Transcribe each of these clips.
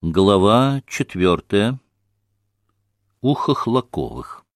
Глава 4. У Хохлаковых.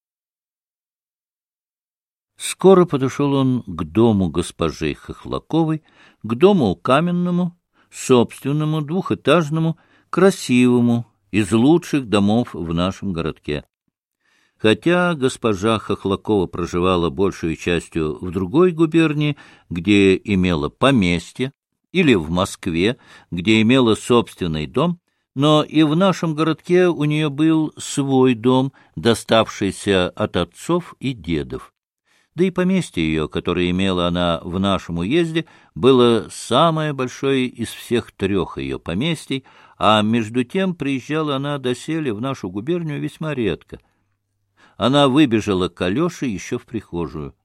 Скоро подошел он к дому госпожи Хохлаковой, к дому каменному, собственному, двухэтажному, красивому, из лучших домов в нашем городке. Хотя госпожа Хохлакова проживала большей частью в другой губернии, где имела поместье, или в Москве, где имела собственный дом, но и в нашем городке у нее был свой дом, доставшийся от отцов и дедов. Да и поместье ее, которое имела она в нашем уезде, было самое большое из всех трех ее поместий, а между тем приезжала она доселе в нашу губернию весьма редко. Она выбежала к Алёше еще в прихожую.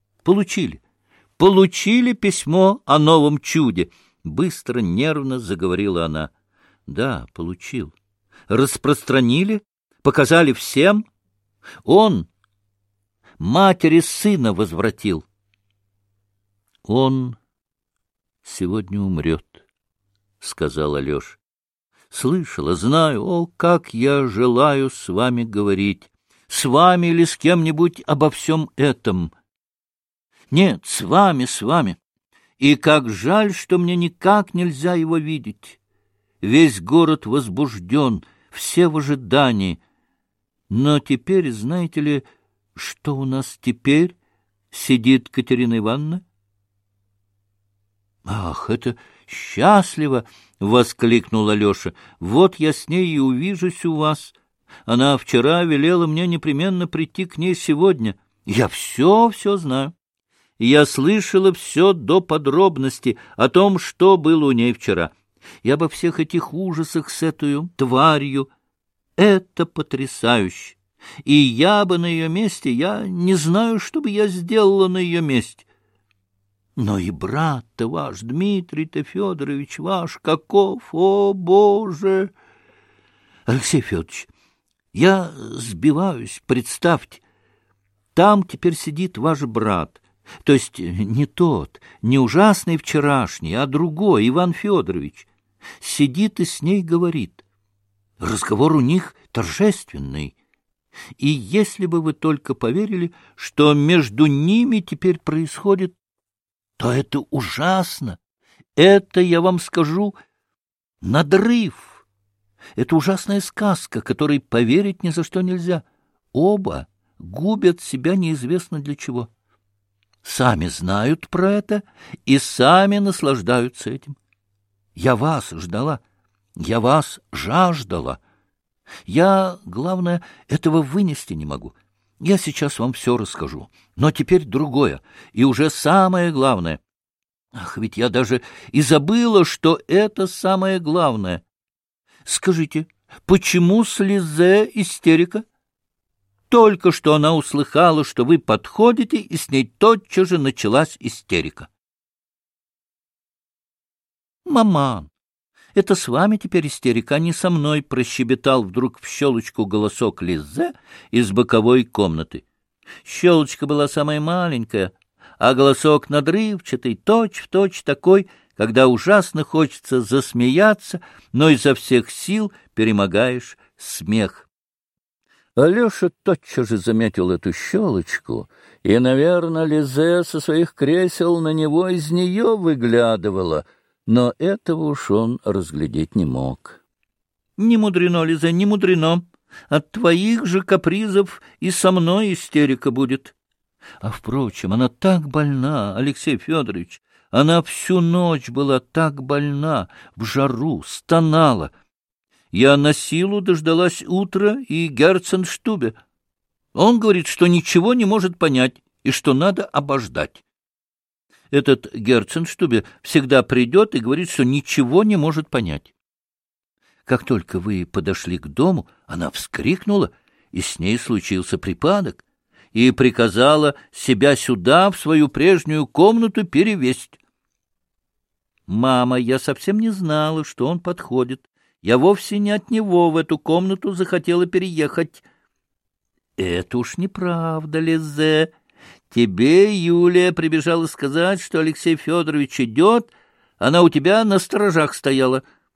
Получили письмо о новом чуде!» Быстро, нервно заговорила она. Да, получил. Распространили? Показали всем? Он матери сына возвратил. Он сегодня умрет, сказал Алеша. Слышала, знаю, о, как я желаю с вами говорить. С вами или с кем-нибудь обо всем этом. Нет, с вами. И как жаль, что мне никак нельзя его видеть. Весь город возбужден, все в ожидании. Но теперь, знаете ли, что у нас теперь сидит Катерина Ивановна? «Ах, это счастливо!» — воскликнул Алеша. «Вот я с ней и увижусь у вас. Она вчера велела мне непременно прийти к ней сегодня. Я все знаю. Я слышала все до подробности о том, что было у ней вчера. И обо всех этих ужасах с этой тварью. Это потрясающе. И я бы на ее месте, я не знаю, что бы я сделала на ее месте. Но и брат-то ваш, Дмитрий-то Федорович ваш, каков, о, Боже! Алексей Федорович, я сбиваюсь, представьте. Там теперь сидит ваш брат, то есть не тот, не ужасный вчерашний, а другой, Иван Федорович. Сидит и с ней говорит. Разговор у них торжественный. И если бы вы только поверили, что между ними теперь происходит, то это ужасно. Это, я вам скажу, надрыв. Это ужасная сказка, которой поверить ни за что нельзя. Оба губят себя неизвестно для чего. Сами знают про это и сами наслаждаются этим. Я вас ждала, я вас жаждала. Я, главное, этого вынести не могу. Я сейчас вам все расскажу. Но теперь другое, и уже самое главное. Ах, ведь я даже и забыла, что это самое главное. Скажите, почему с Лизе истерика? Только что она услыхала, что вы подходите, и с ней тотчас же началась истерика. «Маман, это с вами теперь истерика, а не со мной», — прощебетал вдруг в щелочку голосок Лизе из боковой комнаты. Щелочка была самая маленькая, а голосок надрывчатый, точь-в-точь такой, когда ужасно хочется засмеяться, но изо всех сил перемогаешь смех. Алеша тотчас же заметил эту щелочку, и, наверное, Лизе со своих кресел на него из нее выглядывала, но этого уж он разглядеть не мог. — Не мудрено, Лизе, не мудрено. От твоих же капризов и со мной истерика будет. А, впрочем, она так больна, Алексей Федорович, она всю ночь была так больна, в жару, стонала. Я на силу дождалась утра и Герценштубе. Он говорит, что ничего не может понять и что надо обождать. Этот Герценштубе всегда придет и говорит, что ничего не может понять. Как только вы подошли к дому, она вскрикнула, и с ней случился припадок, и приказала себя сюда, в свою прежнюю комнату, перевесть. «Мама, я совсем не знала, что он подходит. Я вовсе не от него в эту комнату захотела переехать». «Это уж неправда, Лизе. Тебе Юлия прибежала сказать, что Алексей Федорович идет, она у тебя на сторожах стояла.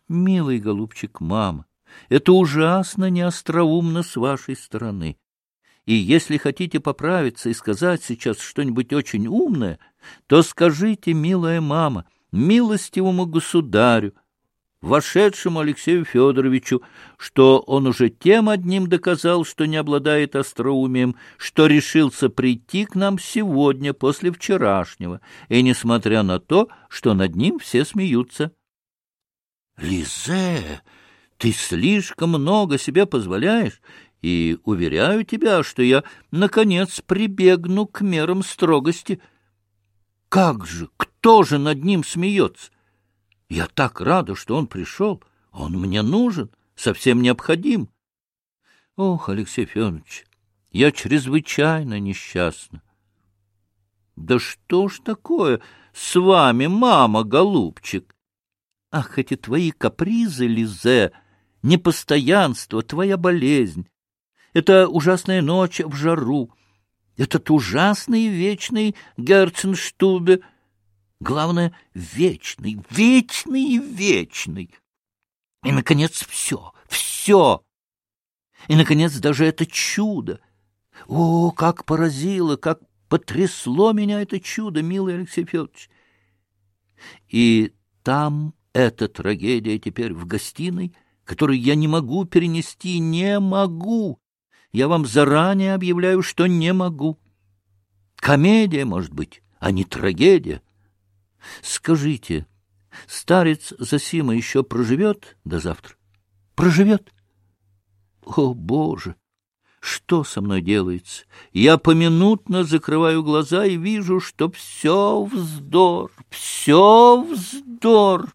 Милый голубчик, мама, это ужасно неостроумно с вашей стороны. И если хотите поправиться и сказать сейчас что-нибудь очень умное, то скажите, милая мама, милостивому государю, вошедшему Алексею Федоровичу, что он уже тем одним доказал, что не обладает остроумием, что решился прийти к нам сегодня после вчерашнего, и несмотря на то, что над ним все смеются. — Лизе, ты слишком много себе позволяешь, и уверяю тебя, что я, наконец, прибегну к мерам строгости. Как же, кто же над ним смеется? Я так рада, что он пришел. Он мне нужен, совсем необходим. Ох, Алексей Федорович, я чрезвычайно несчастна. Да что ж такое с вами, мама, голубчик? Ах, эти твои капризы, Лизе, непостоянство, твоя болезнь. Это ужасная ночь в жару, этот ужасный вечный Герценштубе. Главное, вечный, вечный и вечный. И, наконец, все. И, наконец, даже это чудо. О, как поразило, как потрясло меня это чудо, милый Алексей Федорович. И там эта трагедия теперь в гостиной, которую я не могу перенести, не могу. Я вам заранее объявляю, что не могу. Комедия, может быть, а не трагедия. Скажите, старец Зосима еще проживет до завтра? Проживет? О, Боже! Что со мной делается? Я поминутно закрываю глаза и вижу, что все вздор, все вздор.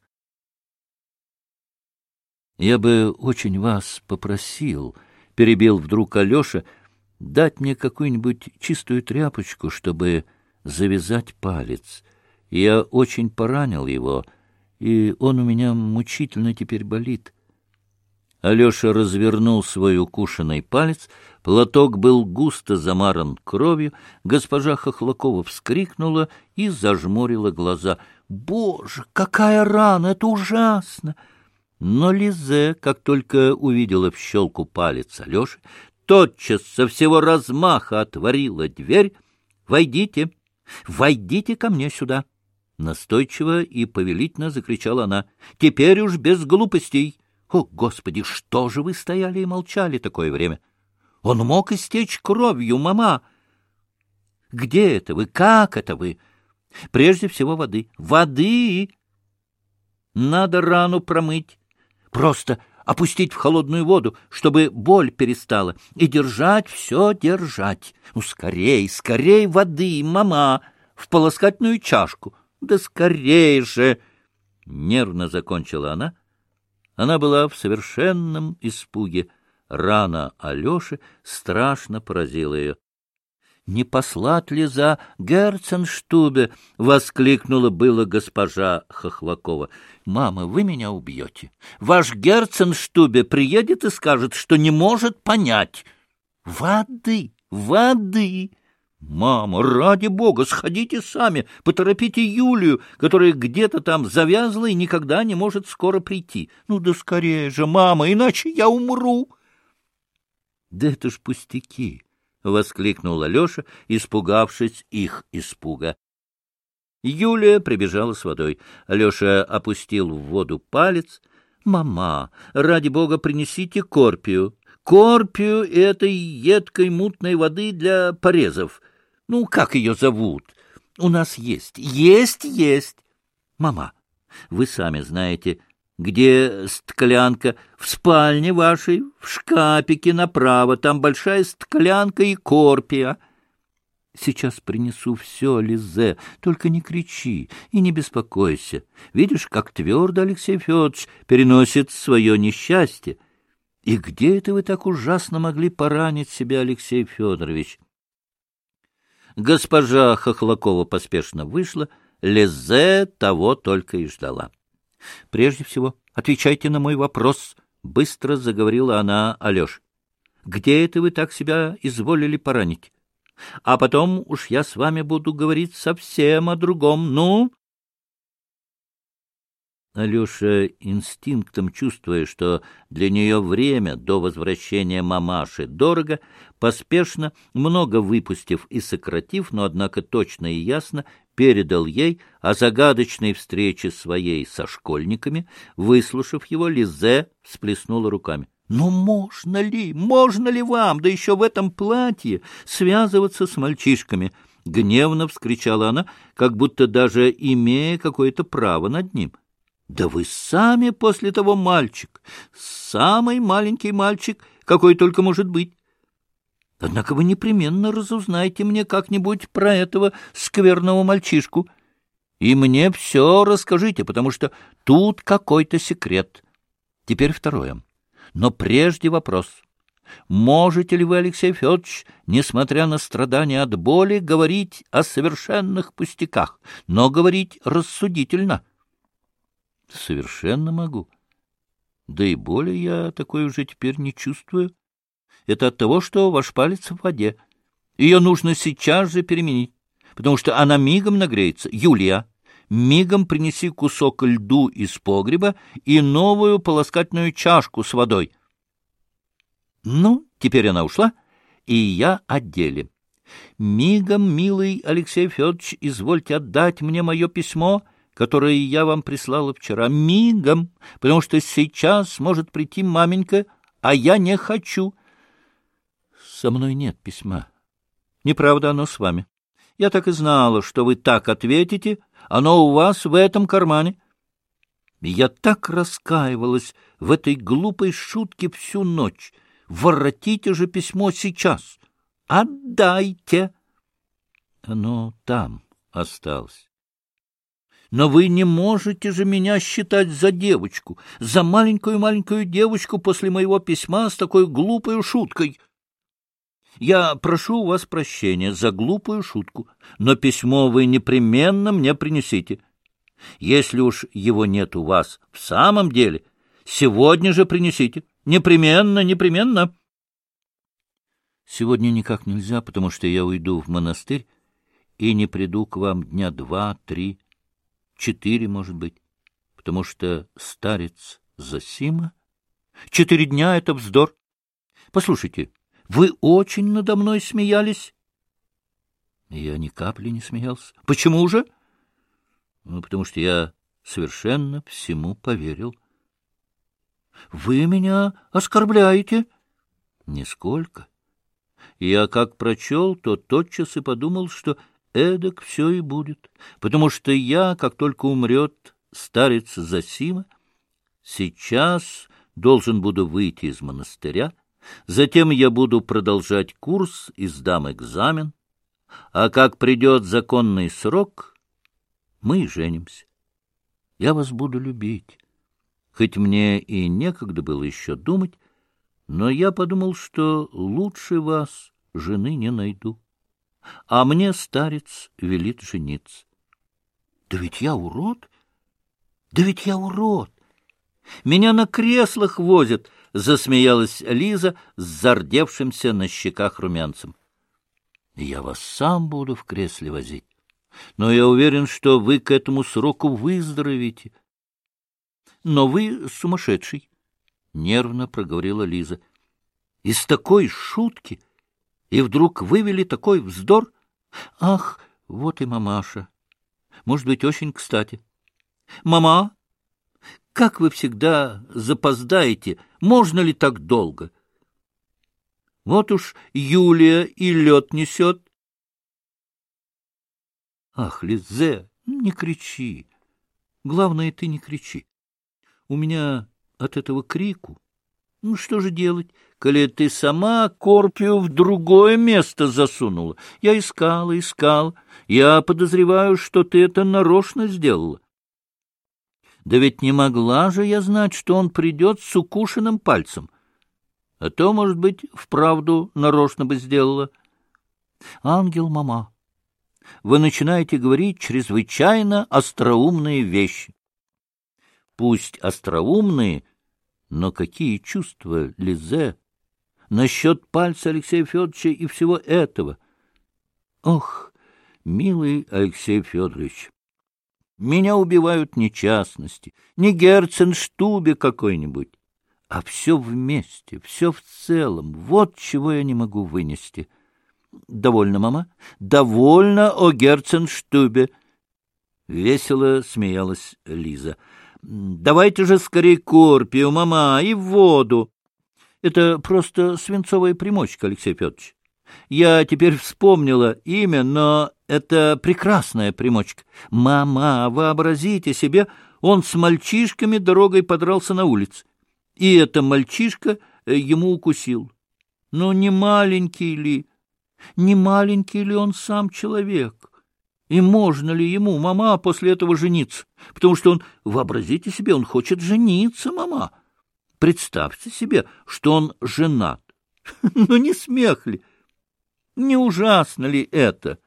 Я бы очень вас попросил, — перебил вдруг Алеша, — дать мне какую-нибудь чистую тряпочку, чтобы завязать палец. Я очень поранил его, и он у меня мучительно теперь болит. Алеша развернул свой укушенный палец, платок был густо замаран кровью, госпожа Хохлакова вскрикнула и зажмурила глаза. «Боже, какая рана! Это ужасно!» Но Лизе, как только увидела в щелку палец Алеши, тотчас со всего размаха отворила дверь. «Войдите! Войдите ко мне сюда!» Настойчиво и повелительно закричала она. «Теперь уж без глупостей! О, Господи, что же вы стояли и молчали такое время? Он мог истечь кровью, мама! Где это вы? Как это вы? Прежде всего воды. Воды! Надо рану промыть. Просто опустить в холодную воду, чтобы боль перестала. И держать, все держать. Ну, скорей, скорей воды, мама! В полоскательную чашку. Да скорей же! Нервно закончила она. Она была в совершенном испуге. Рана Алеши страшно поразила ее. — Не послать ли за Герценштубе? — воскликнула было госпожа Хохлакова. — Мама, вы меня убьете. Ваш Герценштубе приедет и скажет, что не может понять. Воды, воды! Мама, ради бога, сходите сами, поторопите Юлию, которая где-то там завязла и никогда не может скоро прийти. Ну да скорее же, мама, иначе я умру. — Да это ж пустяки! — воскликнул Алеша, испугавшись их испуга. Юлия прибежала с водой. Алеша опустил в воду палец. — Мама, ради бога, принесите корпию. Корпию этой едкой мутной воды для порезов. Ну, как ее зовут? У нас есть. Есть. Мама, вы сами знаете, где склянка? В спальне вашей, в шкапике направо. Там большая склянка и корпия. Сейчас принесу все, Лизе, только не кричи и не беспокойся. Видишь, как твердо Алексей Федорович переносит свое несчастье. И где это вы так ужасно могли поранить себя, Алексей Федорович? Госпожа Хохлакова поспешно вышла, Лизе того только и ждала. — Прежде всего, отвечайте на мой вопрос, — быстро заговорила она Алёше. — Где это вы так себя изволили поранить? А потом уж я с вами буду говорить совсем о другом. Ну? Алеша, инстинктом чувствуя, что для нее время до возвращения мамаши дорого, поспешно, много выпустив и сократив, но, однако, точно и ясно, передал ей о загадочной встрече своей со школьниками. Выслушав его, Лизе всплеснула руками. — Ну, можно ли вам, да еще в этом платье, связываться с мальчишками? — гневно вскричала она, как будто даже имея какое-то право над ним. — Да вы сами после того мальчик, самый маленький мальчик, какой только может быть. Однако вы непременно разузнайте мне как-нибудь про этого скверного мальчишку. И мне все расскажите, потому что тут какой-то секрет. Теперь второе. Но прежде вопрос. Можете ли вы, Алексей Федорович, несмотря на страдания от боли, говорить о совершенных пустяках, но говорить рассудительно? Совершенно могу. Да и боли я такой уже теперь не чувствую. Это от того, что ваш палец в воде. Ее нужно сейчас же переменить, потому что она мигом нагреется. Юлия, мигом принеси кусок льду из погреба и новую полоскательную чашку с водой. Ну, теперь она ушла, и я о деле. Мигом, милый Алексей Федорович, извольте отдать мне мое письмо, которое я вам прислала вчера. Мигом, потому что сейчас может прийти маменька, а я не хочу. Со мной нет письма. Неправда, оно с вами. Я так и знала, что вы так ответите. Оно у вас в этом кармане. Я так раскаивалась в этой глупой шутке всю ночь. Воротите же письмо сейчас. Отдайте. Оно там осталось. Но вы не можете же меня считать за девочку, за маленькую-маленькую девочку после моего письма с такой глупой шуткой. Я прошу у вас прощения за глупую шутку, но письмо вы непременно мне принесите. Если уж его нет у вас в самом деле, сегодня же принесите. Непременно, непременно. Сегодня никак нельзя, потому что я уйду в монастырь и не приду к вам дня 2, 3, 4, может быть, потому что старец Зосима. 4 дня — это вздор. Послушайте, вы очень надо мной смеялись? Я ни капли не смеялся. Почему же? Ну, потому что я совершенно всему поверил. Вы меня оскорбляете? Нисколько. Я как прочел, то тотчас и подумал, что эдак все и будет, потому что я, как только умрет старец Зосима, сейчас должен буду выйти из монастыря, затем я буду продолжать курс и сдам экзамен, а как придет законный срок, мы и женимся. Я вас буду любить. Хоть мне и некогда было еще думать, но я подумал, что лучше вас жены не найду. А мне старец велит жениться. Да ведь я урод! Да ведь я урод! Меня на креслах возят, — засмеялась Лиза с зардевшимся на щеках румянцем. Я вас сам буду в кресле возить, но я уверен, что вы к этому сроку выздоровеете. Но вы сумасшедший, — нервно проговорила Лиза. Из такой шутки и вдруг вывели такой вздор? Ах, вот и мамаша. Может быть, очень кстати. Мама, как вы всегда запоздаете, можно ли так долго? Вот уж Юлия и лед несет. Ах, Лизе, не кричи. Главное, ты не кричи. У меня от этого крику. Ну, что же делать, коли ты сама корпию в другое место засунула? Я искала. Я подозреваю, что ты это нарочно сделала. Да ведь не могла же я знать, что он придет с укушенным пальцем. А то, может быть, вправду нарочно бы сделала. Ангел, мама, вы начинаете говорить чрезвычайно остроумные вещи. Пусть остроумные, но какие чувства, Лизе, насчет пальца Алексея Федоровича и всего этого? Ох, милый Алексей Федорович, Меня убивают не частности, не Герценштубе какой-нибудь, а все вместе, все в целом. Вот чего я не могу вынести. Довольно, мама, довольно о Герценштубе. Весело смеялась Лиза. Давайте же скорее корпию, мама, и в воду. Это просто свинцовая примочка, Алексей Федорович. Я теперь вспомнила имя, но это прекрасная примочка. Мама, вообразите себе, он с мальчишками дорогой подрался на улице. И это мальчишка ему укусил. Ну, не маленький ли? Не маленький ли он сам человек? И можно ли ему, мама, после этого жениться? Потому что он, вообразите себе, он хочет жениться, мама. Представьте себе, что он женат. Ну, не смех ли? Не ужасно ли это?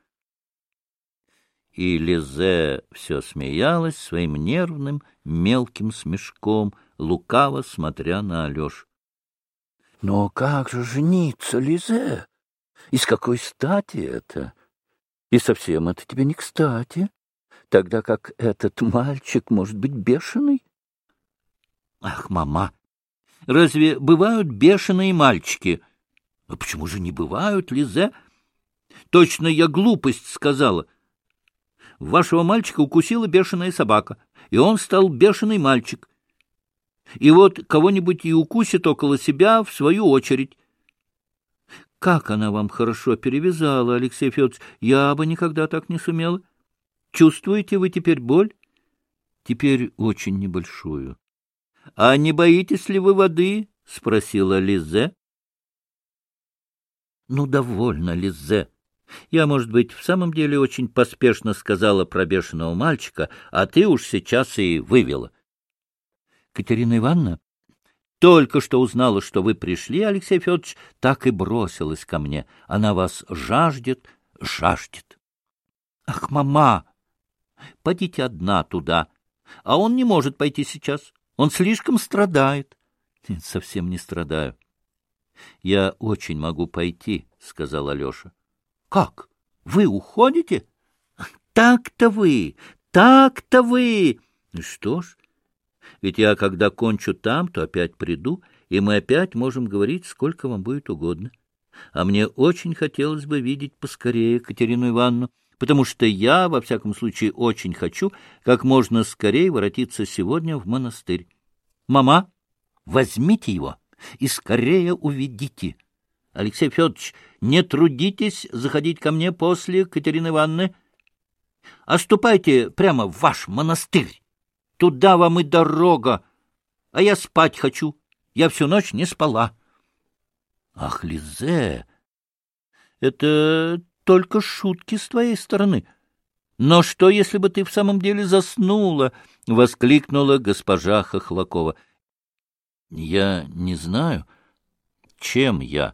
И Лизе все смеялась своим нервным мелким смешком, лукаво смотря на Алешу. — Но как же жениться, Лизе? И с какой стати это? И совсем это тебе не кстати, тогда как этот мальчик может быть бешеный. Ах, мама, разве бывают бешеные мальчики? А почему же не бывают, Лизе? Точно я глупость сказала. Вашего мальчика укусила бешеная собака, и он стал бешеный мальчик. И вот кого-нибудь и укусит около себя в свою очередь. Как она вам хорошо перевязала, Алексей Федорович, я бы никогда так не сумела. Чувствуете вы теперь боль? Теперь очень небольшую. — А не боитесь ли вы воды? — спросила Лизе. — Ну, довольно, Лизе. Я, может быть, в самом деле очень поспешно сказала про бешеного мальчика, а ты уж сейчас и вывела. Катерина Ивановна только что узнала, что вы пришли, Алексей Федорович, так и бросилась ко мне. Она вас жаждет, жаждет. Ах, мама, подите одна туда, а он не может пойти сейчас. Он слишком страдает. Нет, совсем не страдаю. Я очень могу пойти, сказал Алеша. Как? Вы уходите? Так-то вы, так-то вы. Что ж, ведь я, когда кончу там, то опять приду, и мы опять можем говорить, сколько вам будет угодно. А мне очень хотелось бы видеть поскорее Катерину Ивановну, потому что я, во всяком случае, очень хочу как можно скорее воротиться сегодня в монастырь. Мама, возьмите его и скорее уведите. Алексей Федорович, не трудитесь заходить ко мне после Катерины Ивановны, а ступайте прямо в ваш монастырь. Туда вам и дорога, а я спать хочу. Я всю ночь не спала. Ах, Лизе, это только шутки с твоей стороны. Но что, если бы ты в самом деле заснула? — воскликнула госпожа Хохлакова. — Я не знаю, чем я.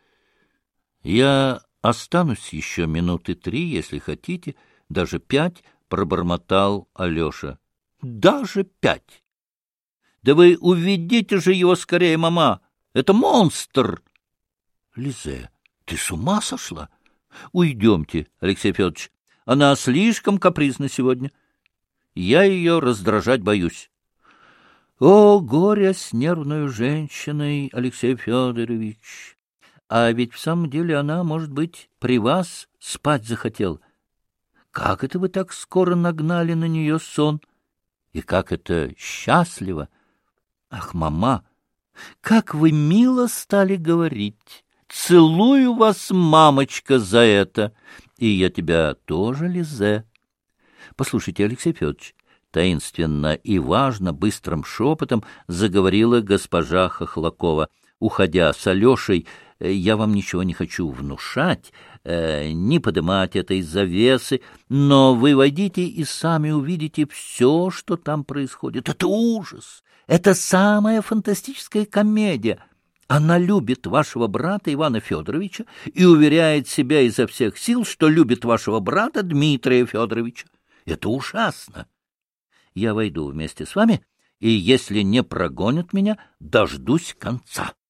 Я останусь еще минуты 3, если хотите, даже 5, — пробормотал Алеша. — Даже 5? Да вы уведите же его скорее, мама! Это монстр! — Лизе, ты с ума сошла? Уйдемте, Алексей Федорович. Она слишком капризна сегодня. Я ее раздражать боюсь. О, горе с нервной женщиной, Алексей Федорович! А ведь в самом деле она, может быть, при вас спать захотела. Как это вы так скоро нагнали на нее сон? И как это счастливо! Ах, мама, как вы мило стали говорить! Целую вас, мамочка, за это! И я тебя тоже, Лизе. Послушайте, Алексей Федорович, таинственно и важно, быстрым шепотом заговорила госпожа Хохлакова. Уходя с Алешей, я вам ничего не хочу внушать, не подымать этой завесы, но вы войдите и сами увидите все, что там происходит. Это ужас! Это самая фантастическая комедия. Она любит вашего брата Ивана Федоровича и уверяет себя изо всех сил, что любит вашего брата Дмитрия Федоровича. Это ужасно. Я войду вместе с вами, и если не прогонят меня, дождусь конца.